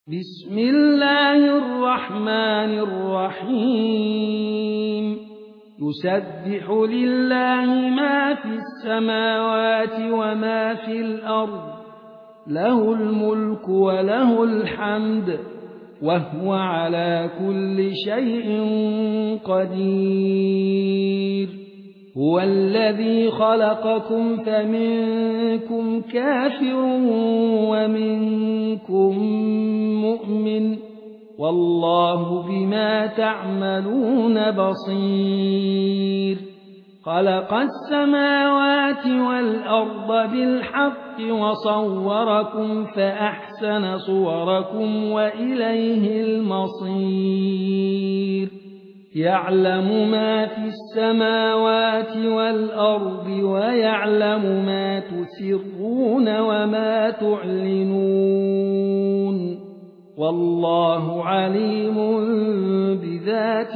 بسم الله الرحمن الرحيم يسبح لله ما في السماوات وما في الأرض له الملك وله الحمد وهو على كل شيء قدير هو الذي خلقكم فمنكم كافر ومنكم مؤمن والله بما تعملون بصير خلق السماوات والأرض بالحق وصوركم فأحسن صوركم وإليه المصير يعلم ما في السماوات والأرض ويعلم ما تسرون وما تعلنون والله عليم بذات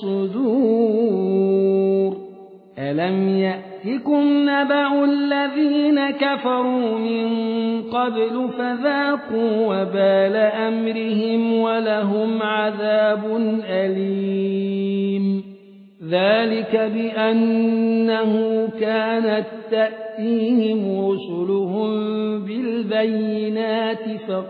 الصدور ألم يأتكم نبأ الذين كفروا من قبل فذاقوا وبال أمرهم ولهم عذاب أليم ذلك بأنه كانت تأتيهم رسلهم بالبينات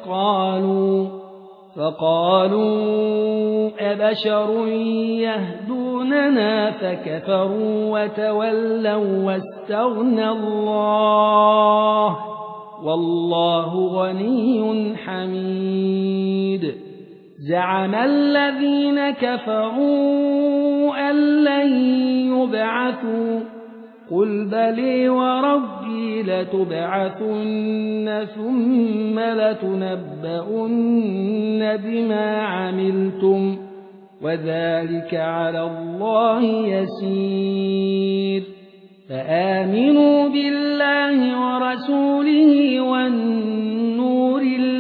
فقالوا أبشر يهدوننا فكفروا وتولوا واستغنى الله والله غني حميد زعم الذين كفروا أن لن يبعثوا قل بلي وربي لتبعثن ثم لتنبؤن بما عملتم وذلك على الله يسير فآمنوا بالله ورسوله والنور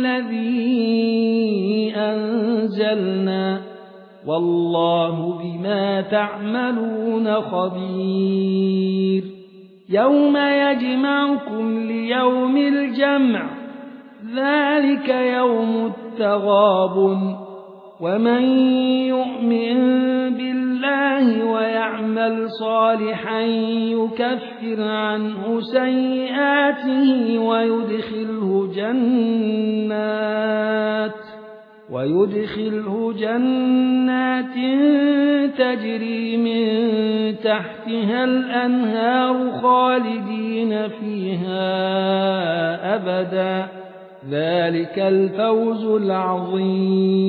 الذي أنزلنا والله بما تعملون خبير يوم يجمعكم ليوم الجمع ذلك يوم التغابن ومن يؤمن بالله ويعمل صالحا يكفر عنه سيئاته ويدخله جنات تجري من تحتها الأنهار خالدين فيها أبدا ذلك الفوز العظيم